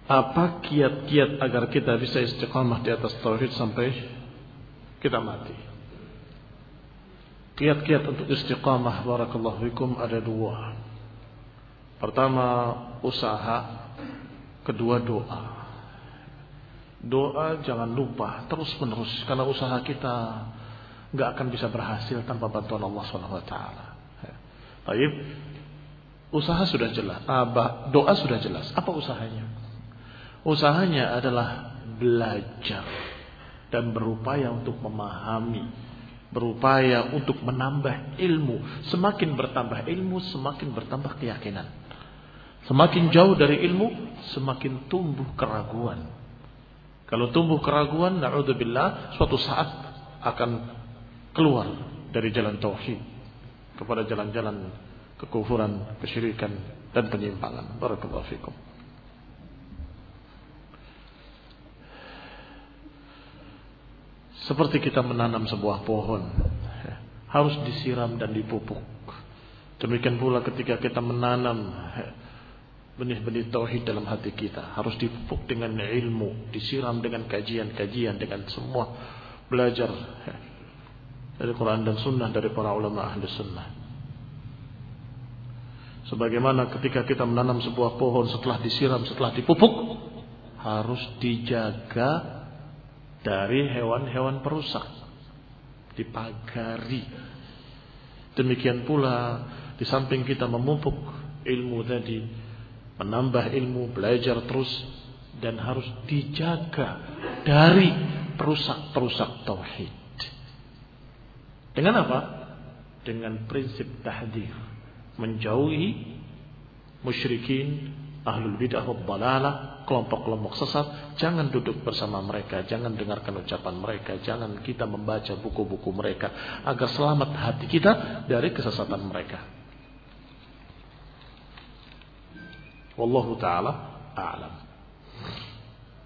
Apa kiat-kiat agar kita bisa istiqamah di atas tauhid sampai kita mati? Kiat-kiat untuk istiqamah barakallahu fikum ada dua. Pertama usaha, kedua doa. Doa jangan lupa terus menerus, karena usaha kita nggak akan bisa berhasil tanpa bantuan Allah SWT. Baik, usaha sudah jelas, doa sudah jelas. Apa usahanya? Usahanya adalah belajar dan berupaya untuk memahami, berupaya untuk menambah ilmu. Semakin bertambah ilmu, semakin bertambah keyakinan. Semakin jauh dari ilmu, semakin tumbuh keraguan. Kalau tumbuh keraguan, na'udzubillah, suatu saat akan keluar dari jalan tauhid kepada jalan-jalan kekufuran, kesyirikan dan penyimpangan. Barakallahu fikum. Seperti kita menanam sebuah pohon, harus disiram dan dipupuk. Demikian pula ketika kita menanam benih-benih tauhid dalam hati kita, harus dipupuk dengan ilmu, disiram dengan kajian-kajian, dengan semua belajar dari Quran dan Sunnah dari para ulama ahli sunnah. Sebagaimana ketika kita menanam sebuah pohon, setelah disiram, setelah dipupuk, harus dijaga dari hewan-hewan perusak, dipagari. Demikian pula di samping kita memupuk ilmu tadi, menambah ilmu, belajar terus, dan harus dijaga dari perusak-perusak tauhid. Dengan apa? Dengan prinsip tahdzir, menjauhi musyrikin, ahlul bidah wad dhalalah, kelompok-kelompok sesat. Jangan duduk bersama mereka, jangan dengarkan ucapan mereka, jangan kita membaca buku-buku mereka, agar selamat hati kita dari kesesatan mereka. Wallahu ta'ala a'lam.